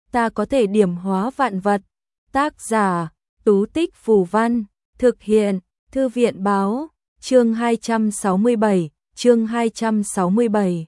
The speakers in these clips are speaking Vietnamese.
ta có thể điểm hóa vạn vật. Tác giả, Tú Tích Phù Văn, thực hiện, Thư viện Báo, chương 267.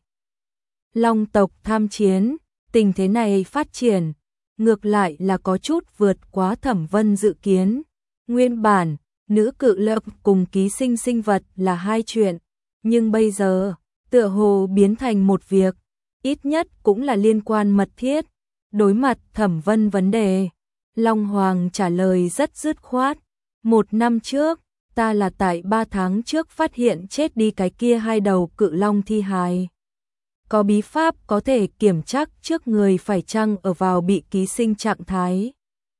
Long tộc tham chiến, tình thế này phát triển, ngược lại là có chút vượt quá Thẩm Vân dự kiến. Nguyên bản, nữ cự lập cùng ký sinh sinh vật là hai chuyện, nhưng bây giờ, tựa hồ biến thành một việc, ít nhất cũng là liên quan mật thiết. Đối mặt Thẩm Vân vấn đề, Long Hoàng trả lời rất dứt khoát. 1 năm trước, ta là tại 3 tháng trước phát hiện chết đi cái kia 2 đầu cự long thi hài. Có bí pháp có thể kiểm chắc trước người phải chăng ở vào bị ký sinh trạng thái.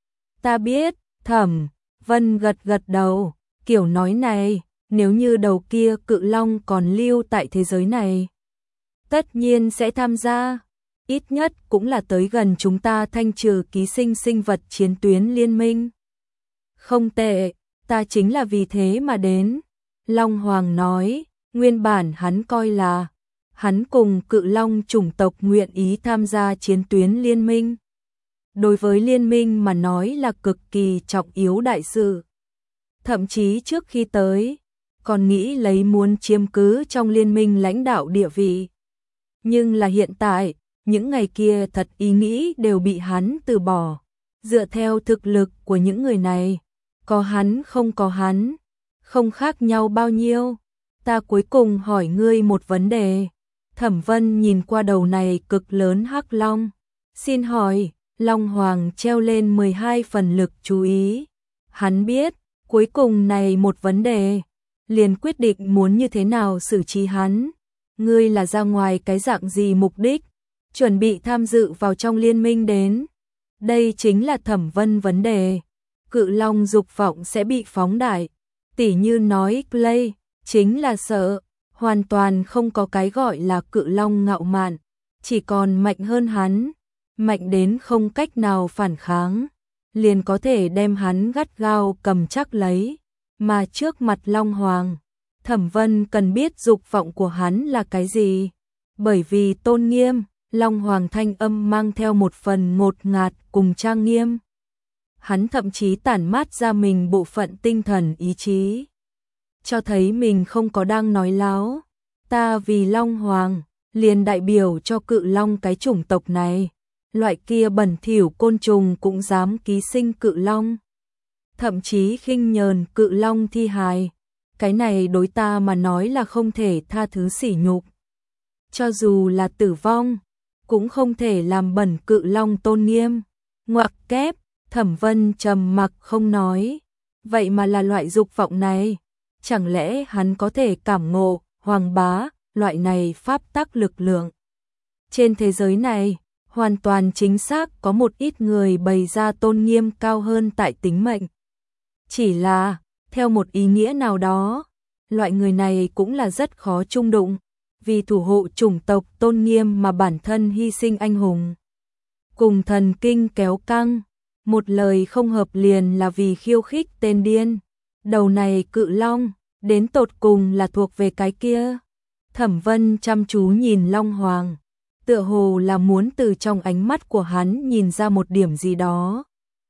Ta biết, Thẩm Vân gật gật đầu, kiểu nói này, nếu như đầu kia cự long còn lưu tại thế giới này, tất nhiên sẽ tham gia, ít nhất cũng là tới gần chúng ta thanh trừ ký sinh sinh vật chiến tuyến liên minh. Không tệ, ta chính là vì thế mà đến. Long Hoàng nói, nguyên bản hắn coi là hắn cùng cự long chủng tộc nguyện ý tham gia chiến tuyến liên minh. Đối với liên minh mà nói là cực kỳ trọng yếu đại sự. Thậm chí trước khi tới, còn nghĩ lấy muốn chiếm cứ trong liên minh lãnh đạo địa vị. Nhưng là hiện tại, những ngày kia thật ý nghĩ đều bị hắn từ bỏ. Dựa theo thực lực của những người này, có hắn không có hắn, không khác nhau bao nhiêu. Ta cuối cùng hỏi ngươi một vấn đề. Thẩm Vân nhìn qua đầu này cực lớn hắc long. Xin hỏi, Long Hoàng treo lên 12 phần lực chú ý. Hắn biết, cuối cùng này một vấn đề, liền quyết định muốn như thế nào xử trí hắn. Ngươi là ra ngoài cái dạng gì mục đích, chuẩn bị tham dự vào trong liên minh đến. Đây chính là Thẩm Vân vấn đề. Cự long dục vọng sẽ bị phóng đại. Tỉ như nói Clay, chính là sợ, hoàn toàn không có cái gọi là cự long ngạo mạn, chỉ còn mạnh hơn hắn, mạnh đến không cách nào phản kháng, liền có thể đem hắn gắt gao cầm chắc lấy. Mà trước mặt Long Hoàng, Thẩm Vân cần biết dục vọng của hắn là cái gì. Bởi vì tôn nghiêm, Long Hoàng thanh âm mang theo một phần ngột ngạt cùng trang nghiêm. Hắn thậm chí tản mát ra mình bộ phận tinh thần ý chí, cho thấy mình không có đang nói láo. Ta vì Long Hoàng, liền đại biểu cho cự long cái chủng tộc này. Loại kia bẩn thỉu côn trùng cũng dám ký sinh cự long. Thậm chí khinh nhờn cự long thi hài. Cái này đối ta mà nói là không thể tha thứ sỉ nhục. Cho dù là tử vong, cũng không thể làm bẩn cự long tôn nghiêm. Ngoặc kép, Thẩm Vân trầm mặc không nói. Vậy mà là loại dục vọng này. Chẳng lẽ hắn có thể cảm ngộ, Hoàng bá, loại này pháp tắc lực lượng. Trên thế giới này, hoàn toàn chính xác có một ít người bày ra tôn nghiêm cao hơn tại tính mệnh. Chỉ là, theo một ý nghĩa nào đó, loại người này cũng là rất khó chung đụng, vì thủ hộ chủng tộc tôn nghiêm mà bản thân hy sinh anh hùng. Cùng thần kinh kéo căng, một lời không hợp liền là vì khiêu khích tên điên. Đầu này cự long, đến tột cùng là thuộc về cái kia. Thẩm Vân chăm chú nhìn Long Hoàng, tựa hồ là muốn từ trong ánh mắt của hắn nhìn ra một điểm gì đó.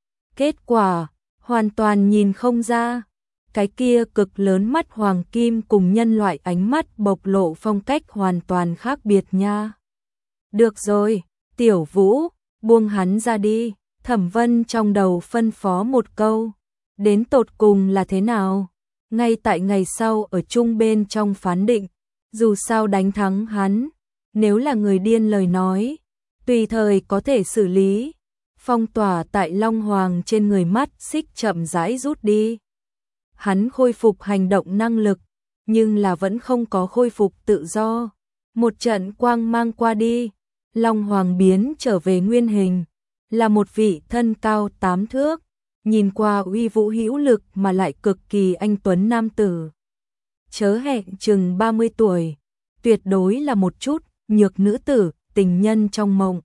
Kết quả, hoàn toàn nhìn không ra. Cái kia cực lớn mắt hoàng kim cùng nhân loại ánh mắt bộc lộ phong cách hoàn toàn khác biệt nha. Được rồi, Tiểu Vũ, buông hắn ra đi. Thẩm Vân trong đầu phân phó một câu. Đến tột cùng là thế nào? Ngay tại ngày sau ở chung bên trong phán định. Dù sao đánh thắng hắn, nếu là người điên lời nói, tùy thời có thể xử lý. Phong tỏa tại Long Hoàng trên người mắt xích chậm rãi rút đi. Hắn khôi phục hành động năng lực, nhưng là vẫn không có khôi phục tự do. Một trận quang mang qua đi, Long Hoàng biến trở về nguyên hình, là một vị thân cao 8 thước, nhìn qua uy vũ hữu lực mà lại cực kỳ anh tuấn nam tử. Chớ hẹn chừng 30 tuổi, tuyệt đối là một chút nhược nữ tử, tình nhân trong mộng.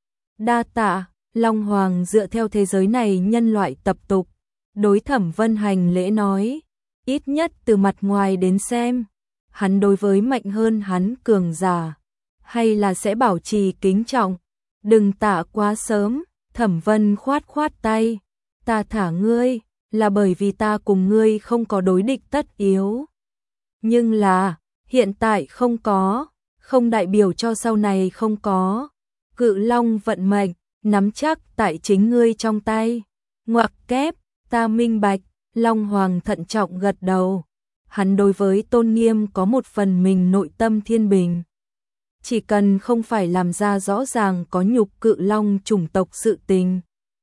Đa tạ, Long Hoàng dựa theo thế giới này nhân loại tập tục, đối Thẩm Vân hành lễ nói, ít nhất từ mặt ngoài đến xem, hắn đối với mạnh hơn hắn cường giả, hay là sẽ bảo trì kính trọng, đừng tạ quá sớm. Thẩm Vân khoát khoát tay, ta thả ngươi, là bởi vì ta cùng ngươi không có đối địch tất yếu. Nhưng là, hiện tại không có, không đại biểu cho sau này không có. Cự Long vận mệnh, nắm chắc tại chính ngươi trong tay. Ngoặc kép, ta minh bạch, Long Hoàng thận trọng gật đầu. Hắn đối với tôn nghiêm có một phần mình nội tâm thiên bình. Chỉ cần không phải làm ra rõ ràng có nhục Cự Long chủng tộc sự tình,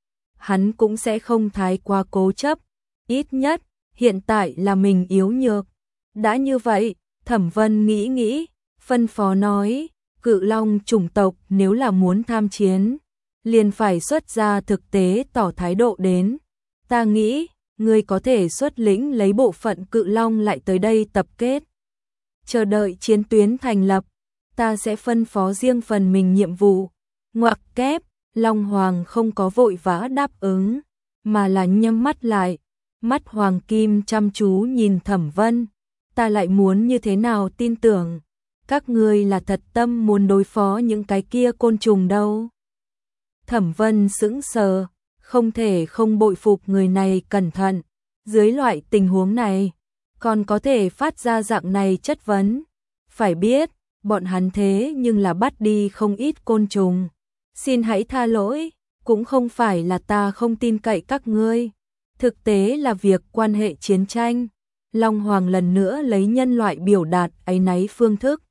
hắn cũng sẽ không thái quá cố chấp. Ít nhất, hiện tại là mình yếu nhược. Đã như vậy, Thẩm Vân nghĩ nghĩ, phân phó nói, Cự Long chủng tộc nếu là muốn tham chiến, liền phải xuất ra thực tế tỏ thái độ đến. Ta nghĩ, ngươi có thể xuất lĩnh lấy bộ phận Cự Long lại tới đây tập kết. Chờ đợi chiến tuyến thành lập, ta sẽ phân phó riêng phần mình nhiệm vụ. Ngoặc kép, Long Hoàng không có vội vã đáp ứng, mà là nhắm mắt lại. Mắt hoàng kim chăm chú nhìn Thẩm Vân. Ta lại muốn như thế nào tin tưởng các ngươi là thật tâm muốn đối phó những cái kia côn trùng đâu. Thẩm Vân sững sờ, không thể không bội phục người này cẩn thận. Dưới loại tình huống này, còn có thể phát ra dạng này chất vấn. Phải biết, bọn hắn thế nhưng là bắt đi không ít côn trùng. Xin hãy tha lỗi, cũng không phải là ta không tin cậy các ngươi. Thực tế là việc quan hệ chiến tranh. Long Hoàng lần nữa lấy nhân loại biểu đạt áy náy phương thức.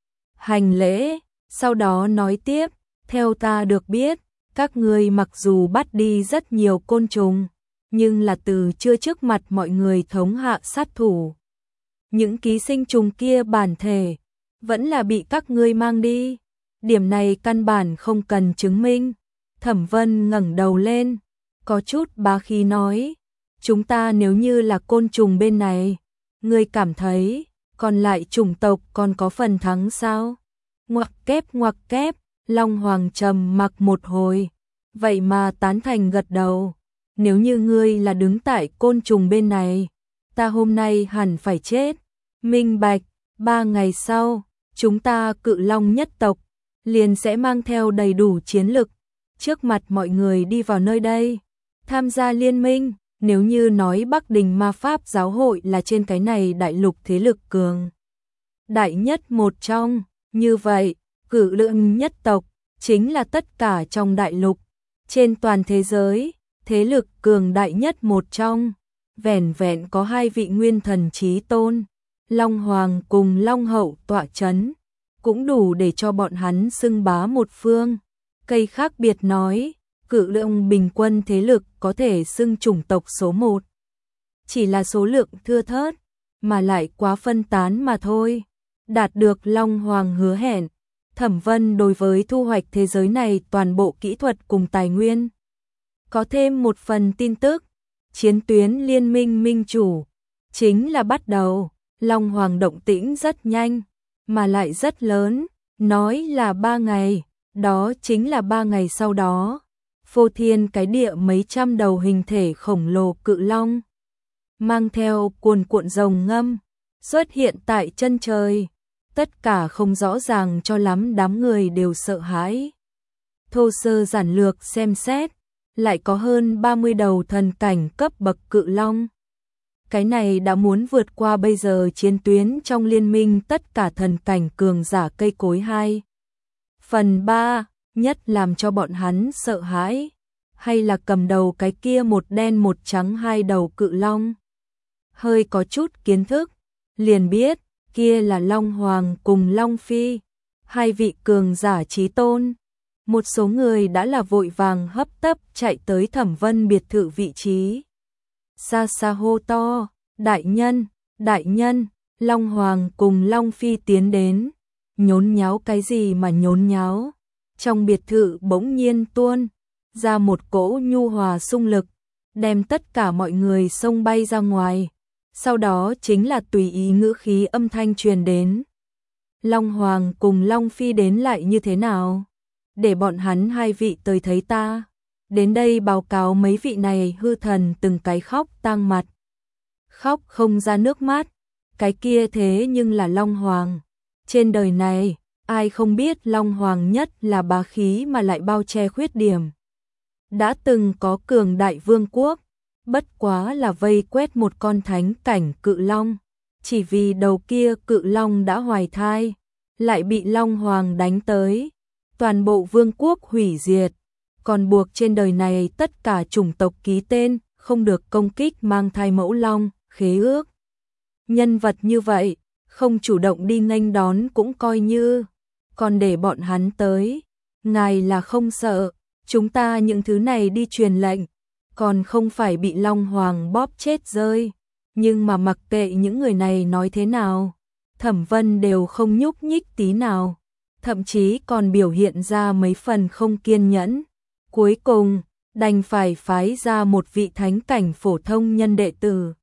Hành lễ, sau đó nói tiếp, theo ta được biết, các ngươi mặc dù bắt đi rất nhiều côn trùng, nhưng là từ chưa trước mặt mọi người thống hạ sát thủ. Những ký sinh trùng kia bản thể, vẫn là bị các ngươi mang đi. Điểm này căn bản không cần chứng minh. Thẩm Vân ngẩng đầu lên, có chút bá khí nói, chúng ta nếu như là côn trùng bên này, ngươi cảm thấy, còn lại chủng tộc còn có phần thắng sao? Ngoặc kép, Long Hoàng trầm mặc một hồi, vậy mà tán thành gật đầu. Nếu như ngươi là đứng tại côn trùng bên này, ta hôm nay hẳn phải chết. Minh bạch, 3 ngày sau, chúng ta Cự Long nhất tộc, liền sẽ mang theo đầy đủ chiến lực, trước mặt mọi người đi vào nơi đây, tham gia liên minh. Nếu như nói Bắc Đình Ma Pháp Giáo hội là trên cái này đại lục thế lực cường đại nhất một trong, như vậy, Cự Long nhất tộc chính là tất cả trong đại lục, trên toàn thế giới, thế lực cường đại nhất một trong. Vẻn vẹn có 2 vị nguyên thần chí tôn, Long Hoàng cùng Long Hậu tọa chấn, cũng đủ để cho bọn hắn xưng bá một phương. Cây khác biệt nói, Cự Long bình quân thế lực có thể xưng chủng tộc số 1. Chỉ là số lượng thưa thớt, mà lại quá phân tán mà thôi. Đạt được Long Hoàng hứa hẹn, Thẩm Vân đối với thu hoạch thế giới này toàn bộ kỹ thuật cùng tài nguyên. Có thêm một phần tin tức, chiến tuyến liên minh minh chủ, chính là bắt đầu. Long Hoàng động tĩnh rất nhanh, mà lại rất lớn, nói là 3 ngày, đó chính là 3 ngày sau đó. Phô thiên cái địa mấy trăm đầu hình thể khổng lồ cự long, mang theo cuồn cuộn rồng ngâm, xuất hiện tại chân trời. Tất cả không rõ ràng cho lắm, đám người đều sợ hãi. Thô sơ giản lược xem xét, lại có hơn 30 đầu thần cảnh cấp bậc cự long. Cái này đã muốn vượt qua bây giờ chiến tuyến trong liên minh tất cả thần cảnh cường giả cây cối 2/3, nhất làm cho bọn hắn sợ hãi, hay là cầm đầu cái kia một đen một trắng 2 đầu cự long. Hơi có chút kiến thức, liền biết, kia là Long Hoàng cùng Long Phi, 2 vị cường giả chí tôn. Một số người đã là vội vàng hấp tấp chạy tới Thẩm Vân biệt thự vị trí. Xa xa hô to, đại nhân, Long Hoàng cùng Long Phi tiến đến. Nhốn nháo cái gì mà nhốn nháo? Trong biệt thự bỗng nhiên tuôn ra một cỗ nhu hòa xung lực, đem tất cả mọi người xông bay ra ngoài. Sau đó chính là tùy ý ngữ khí âm thanh truyền đến. Long Hoàng cùng Long Phi đến lại như thế nào? Để bọn hắn 2 vị tới thấy ta. Đến đây báo cáo mấy vị này hư thần từng cái khóc tang mặt. Khóc không ra nước mắt. Cái kia thế nhưng là Long Hoàng. Trên đời này, ai không biết Long Hoàng nhất là bá khí mà lại bao che khuyết điểm. đã từng có cường đại vương quốc, bất quá là vây quét một con thánh cảnh cự long, chỉ vì đầu kia cự long đã hoài thai, lại bị Long Hoàng đánh tới, toàn bộ vương quốc hủy diệt, còn buộc trên đời này tất cả chủng tộc ký tên, không được công kích mang thai mẫu long, khế ước. Nhân vật như vậy, không chủ động đi nghênh đón cũng coi như, còn để bọn hắn tới, ngài là không sợ, chúng ta những thứ này đi truyền lệnh, còn không phải bị Long Hoàng bóp chết rơi, nhưng mà mặc kệ những người này nói thế nào, Thẩm Vân đều không nhúc nhích tí nào, thậm chí còn biểu hiện ra mấy phần không kiên nhẫn. Cuối cùng, đành phải phái ra một vị thánh cảnh phổ thông nhân đệ tử.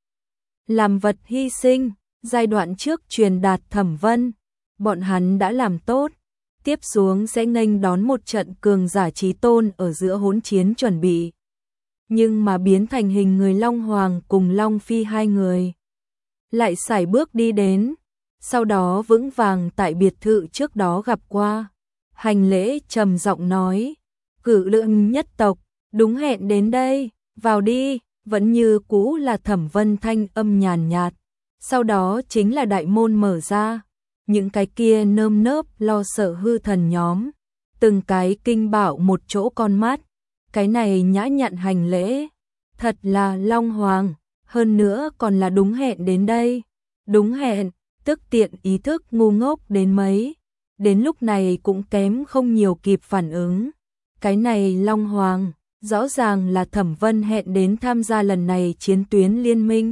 Làm vật hy sinh, giai đoạn trước truyền đạt Thẩm Vân, bọn hắn đã làm tốt, tiếp xuống sẽ nghênh đón một trận cường giả chí tôn ở giữa hỗn chiến chuẩn bị. Nhưng mà biến thành hình người Long Hoàng cùng Long Phi hai người. Lại sải bước đi đến, sau đó vững vàng tại biệt thự trước đó gặp qua. Hành lễ trầm giọng nói, cử lượng nhất tộc, đúng hẹn đến đây, vào đi, vẫn như cũ là Thẩm Vân thanh âm nhàn nhạt. Sau đó chính là đại môn mở ra, những cái kia nơm nớp lo sợ hư thần nhóm, từng cái kinh bạo một chỗ con mắt, cái này nhã nhặn hành lễ, thật là Long Hoàng, hơn nữa còn là đúng hẹn đến đây, đúng hẹn, tức tiện ý thức ngu ngốc đến mấy, đến lúc này cũng kém không nhiều kịp phản ứng, cái này Long Hoàng, rõ ràng là Thẩm Vân hẹn đến tham gia lần này chiến tuyến liên minh.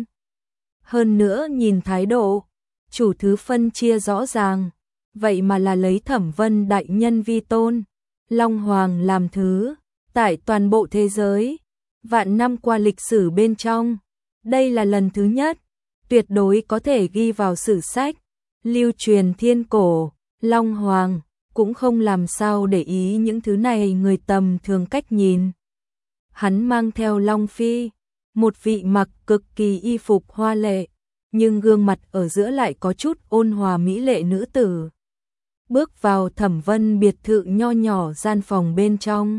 Hơn nữa nhìn thái độ, chủ thứ phân chia rõ ràng, vậy mà là lấy Thẩm Vân đại nhân vi tôn, Long Hoàng làm thứ, tại toàn bộ thế giới, vạn năm qua lịch sử bên trong, đây là lần thứ nhất, tuyệt đối có thể ghi vào sử sách, lưu truyền thiên cổ, Long Hoàng cũng không làm sao để ý những thứ này người tầm thường cách nhìn. Hắn mang theo Long Phi, một vị mặc cực kỳ y phục hoa lệ, nhưng gương mặt ở giữa lại có chút ôn hòa mỹ lệ nữ tử. Bước vào Thẩm Vân biệt thự nho nhỏ gian phòng bên trong.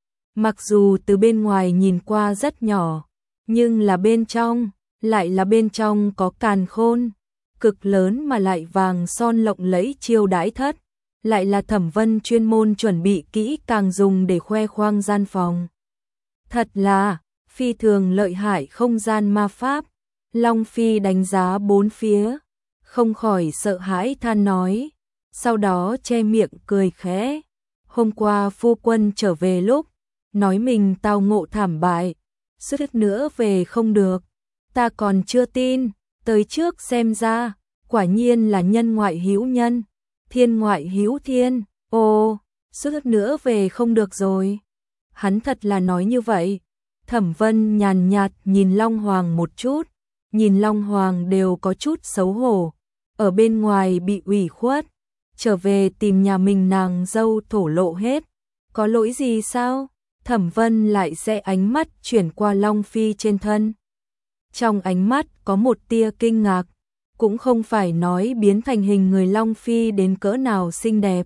Mặc dù từ bên ngoài nhìn qua rất nhỏ, nhưng là bên trong, lại là bên trong có càn khôn, cực lớn mà lại vàng son lộng lẫy chiêu đãi thất, lại là Thẩm Vân chuyên môn chuẩn bị kỹ càng dùng để khoe khoang gian phòng. Thật là, phi thường lợi hại không gian ma pháp. Long Phi đánh giá bốn phía, không khỏi sợ hãi than nói, sau đó che miệng cười khẽ. Hôm qua phu quân trở về lúc, nói mình tao ngộ thảm bại, suýt nữa về không được, ta còn chưa tin, tới trước xem ra, quả nhiên là nhân ngoại hữu nhân, thiên ngoại hữu thiên, ô, suýt nữa về không được rồi. Hắn thật là nói như vậy. Thẩm Vân nhàn nhạt nhìn Long Hoàng một chút, nhìn Long Hoàng đều có chút xấu hổ, ở bên ngoài bị ủy khuất, trở về tìm nhà mình nàng dâu thổ lộ hết, có lỗi gì sao? Thẩm Vân lại sẽ ánh mắt chuyển qua Long Phi trên thân. Trong ánh mắt có một tia kinh ngạc, cũng không phải nói biến thành hình người Long Phi đến cỡ nào xinh đẹp.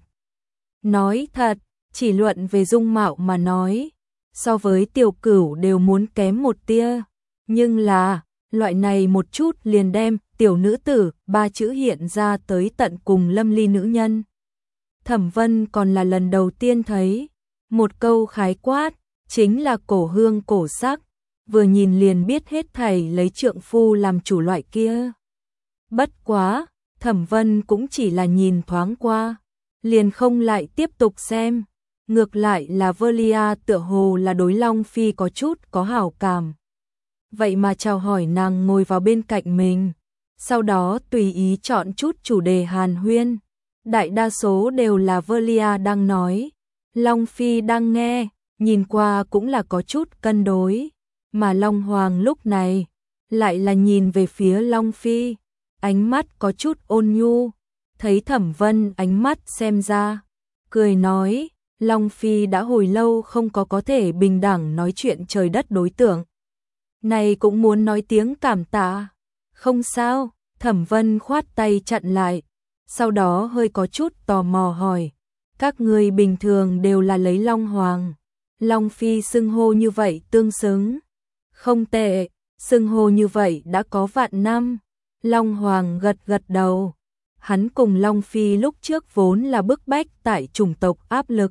Nói thật, chỉ luận về dung mạo mà nói, so với Tiểu Cửu đều muốn kém một tia, nhưng là, loại này một chút liền đem tiểu nữ tử ba chữ hiện ra tới tận cùng lâm ly nữ nhân. Thẩm Vân còn là lần đầu tiên thấy, một câu khái quát, chính là cổ hương cổ sắc, vừa nhìn liền biết hết thảy lấy trượng phu làm chủ loại kia. Bất quá, Thẩm Vân cũng chỉ là nhìn thoáng qua, liền không lại tiếp tục xem. Ngược lại là Velia tựa hồ là đối Long Phi có chút có hảo cảm. Vậy mà chào hỏi nàng ngồi vào bên cạnh mình, sau đó tùy ý chọn chút chủ đề hàn huyên. Đại đa số đều là Velia đang nói, Long Phi đang nghe, nhìn qua cũng là có chút cân đối, mà Long Hoàng lúc này lại là nhìn về phía Long Phi, ánh mắt có chút ôn nhu, thấy Thẩm Vân ánh mắt xem ra, cười nói, Long Phi đã hồi lâu không có thể bình đẳng nói chuyện trời đất đối tượng. Này cũng muốn nói tiếng cảm tạ. Không sao, Thẩm Vân khoát tay chặn lại, sau đó hơi có chút tò mò hỏi, các người bình thường đều là lấy Long Hoàng, Long Phi xưng hô như vậy tương xứng. Không tệ, xưng hô như vậy đã có vạn năm. Long Hoàng gật gật đầu. Hắn cùng Long Phi lúc trước vốn là bức bách tại chủng tộc áp lực.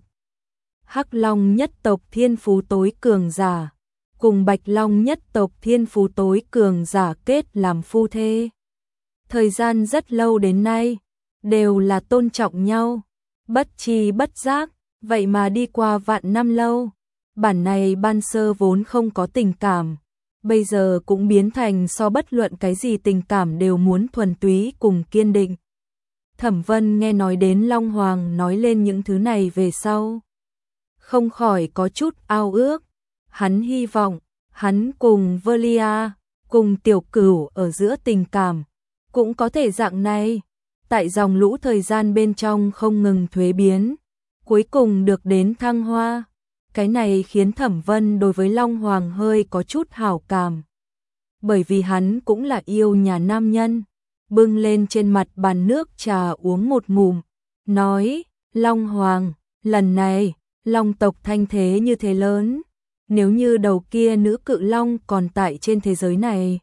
Hắc Long nhất tộc thiên phú tối cường giả, cùng Bạch Long nhất tộc thiên phú tối cường giả kết làm phu thê. Thời gian rất lâu đến nay, đều là tôn trọng nhau, bất tri bất giác, vậy mà đi qua vạn năm lâu. Bản này ban sơ vốn không có tình cảm, bây giờ cũng biến thành so bất luận cái gì tình cảm đều muốn thuần túy cùng kiên định. Thẩm Vân nghe nói đến Long Hoàng nói lên những thứ này về sau, không khỏi có chút ao ước. Hắn hy vọng, hắn cùng Velia, cùng Tiểu Cửu ở giữa tình cảm, cũng có thể dạng này, tại dòng lũ thời gian bên trong không ngừng thuế biến, cuối cùng được đến thăng hoa. Cái này khiến Thẩm Vân đối với Long Hoàng hơi có chút hảo cảm. Bởi vì hắn cũng là yêu nhà nam nhân, bưng lên trên mặt bàn nước trà uống một ngụm, nói, Long Hoàng, lần này, Long tộc thanh thế như thế lớn, nếu như đầu kia nữ cự long còn tại trên thế giới này,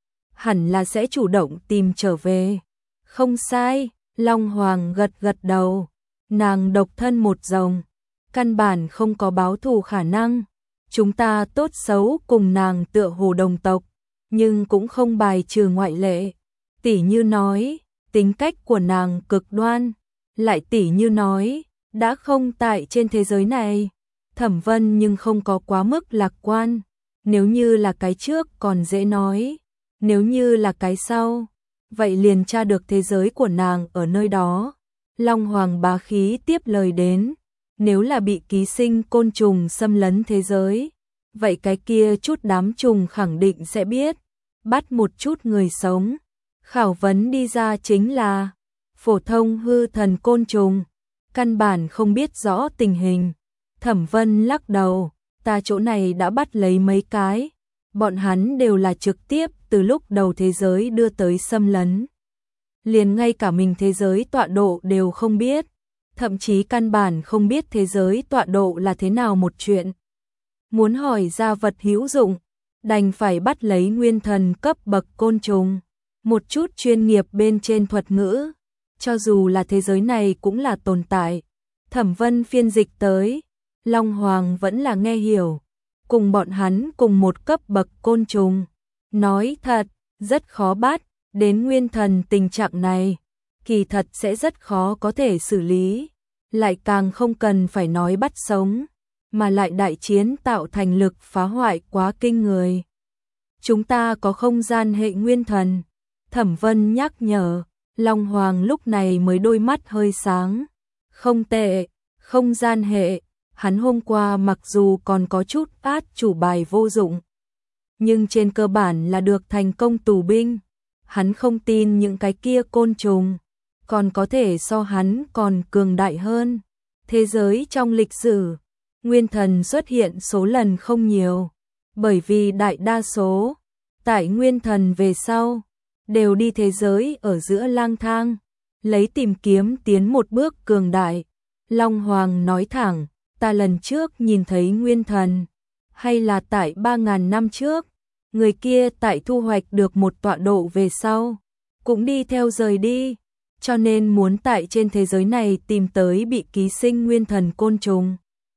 hẳn là sẽ chủ động tìm trở về. Không sai, Long Hoàng gật gật đầu, nàng độc thân một rồng, căn bản không có báo thù khả năng, chúng ta tốt xấu cùng nàng tựa hồ đồng tộc, nhưng cũng không bài trừ ngoại lệ. Tỷ như nói, tính cách của nàng cực đoan, lại tỷ như nói, đã không tại trên thế giới này. Thẩm Vân nhưng không có quá mức lạc quan, nếu như là cái trước còn dễ nói, nếu như là cái sau, vậy liền tra được thế giới của nàng ở nơi đó. Long Hoàng bá khí tiếp lời đến, nếu là bị ký sinh côn trùng xâm lấn thế giới, vậy cái kia chút đám trùng khẳng định sẽ biết, bắt một chút người sống, khảo vấn đi ra chính là phổ thông hư thần côn trùng, căn bản không biết rõ tình hình. Thẩm Vân lắc đầu, ta chỗ này đã bắt lấy mấy cái, bọn hắn đều là trực tiếp từ lúc đầu thế giới đưa tới xâm lấn. Liền ngay cả mình thế giới tọa độ đều không biết, thậm chí căn bản không biết thế giới tọa độ là thế nào một chuyện. Muốn hỏi ra vật hữu dụng, đành phải bắt lấy nguyên thần cấp bậc côn trùng, một chút chuyên nghiệp bên trên thuật ngữ, cho dù là thế giới này cũng là tồn tại. Thẩm Vân phiên dịch tới, Long Hoàng vẫn là nghe hiểu, cùng bọn hắn cùng một cấp bậc côn trùng. Nói thật, rất khó bắt, đến nguyên thần tình trạng này, kỳ thật sẽ rất khó có thể xử lý, lại càng không cần phải nói bắt sống, mà lại đại chiến tạo thành lực phá hoại quá kinh người. Chúng ta có không gian hệ nguyên thần, Thẩm Vân nhắc nhở, Long Hoàng lúc này mới đôi mắt hơi sáng. Không tệ, không gian hệ, hắn hôm qua mặc dù còn có chút át chủ bài vô dụng, nhưng trên cơ bản là được thành công tù binh. Hắn không tin những cái kia côn trùng còn có thể so hắn còn cường đại hơn. Thế giới trong lịch sử, nguyên thần xuất hiện số lần không nhiều, bởi vì đại đa số tại nguyên thần về sau đều đi thế giới ở giữa lang thang, lấy tìm kiếm tiến một bước cường đại. Long Hoàng nói thẳng, ta lần trước nhìn thấy nguyên thần, hay là tại 3.000 năm trước, người kia tại thu hoạch được một tọa độ về sau, cũng đi theo rời đi, cho nên muốn tại trên thế giới này tìm tới bị ký sinh nguyên thần côn trùng.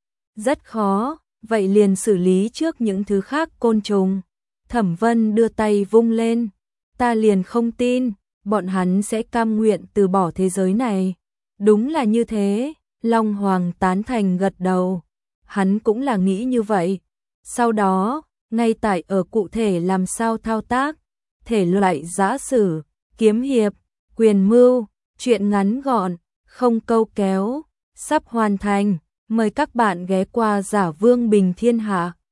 Rất khó, vậy liền xử lý trước những thứ khác côn trùng. Thẩm Vân đưa tay vung lên, ta liền không tin, bọn hắn sẽ cam nguyện từ bỏ thế giới này. Đúng là như thế, Long Hoàng tán thành gật đầu, hắn cũng là nghĩ như vậy. Sau đó, ngay tại ở cụ thể làm sao thao tác, thể loại giã sử, kiếm hiệp, quyền mưu, truyện ngắn gọn, không câu kéo, sắp hoàn thành. Mời các bạn ghé qua Giả Vương Bình Thiên Hạ.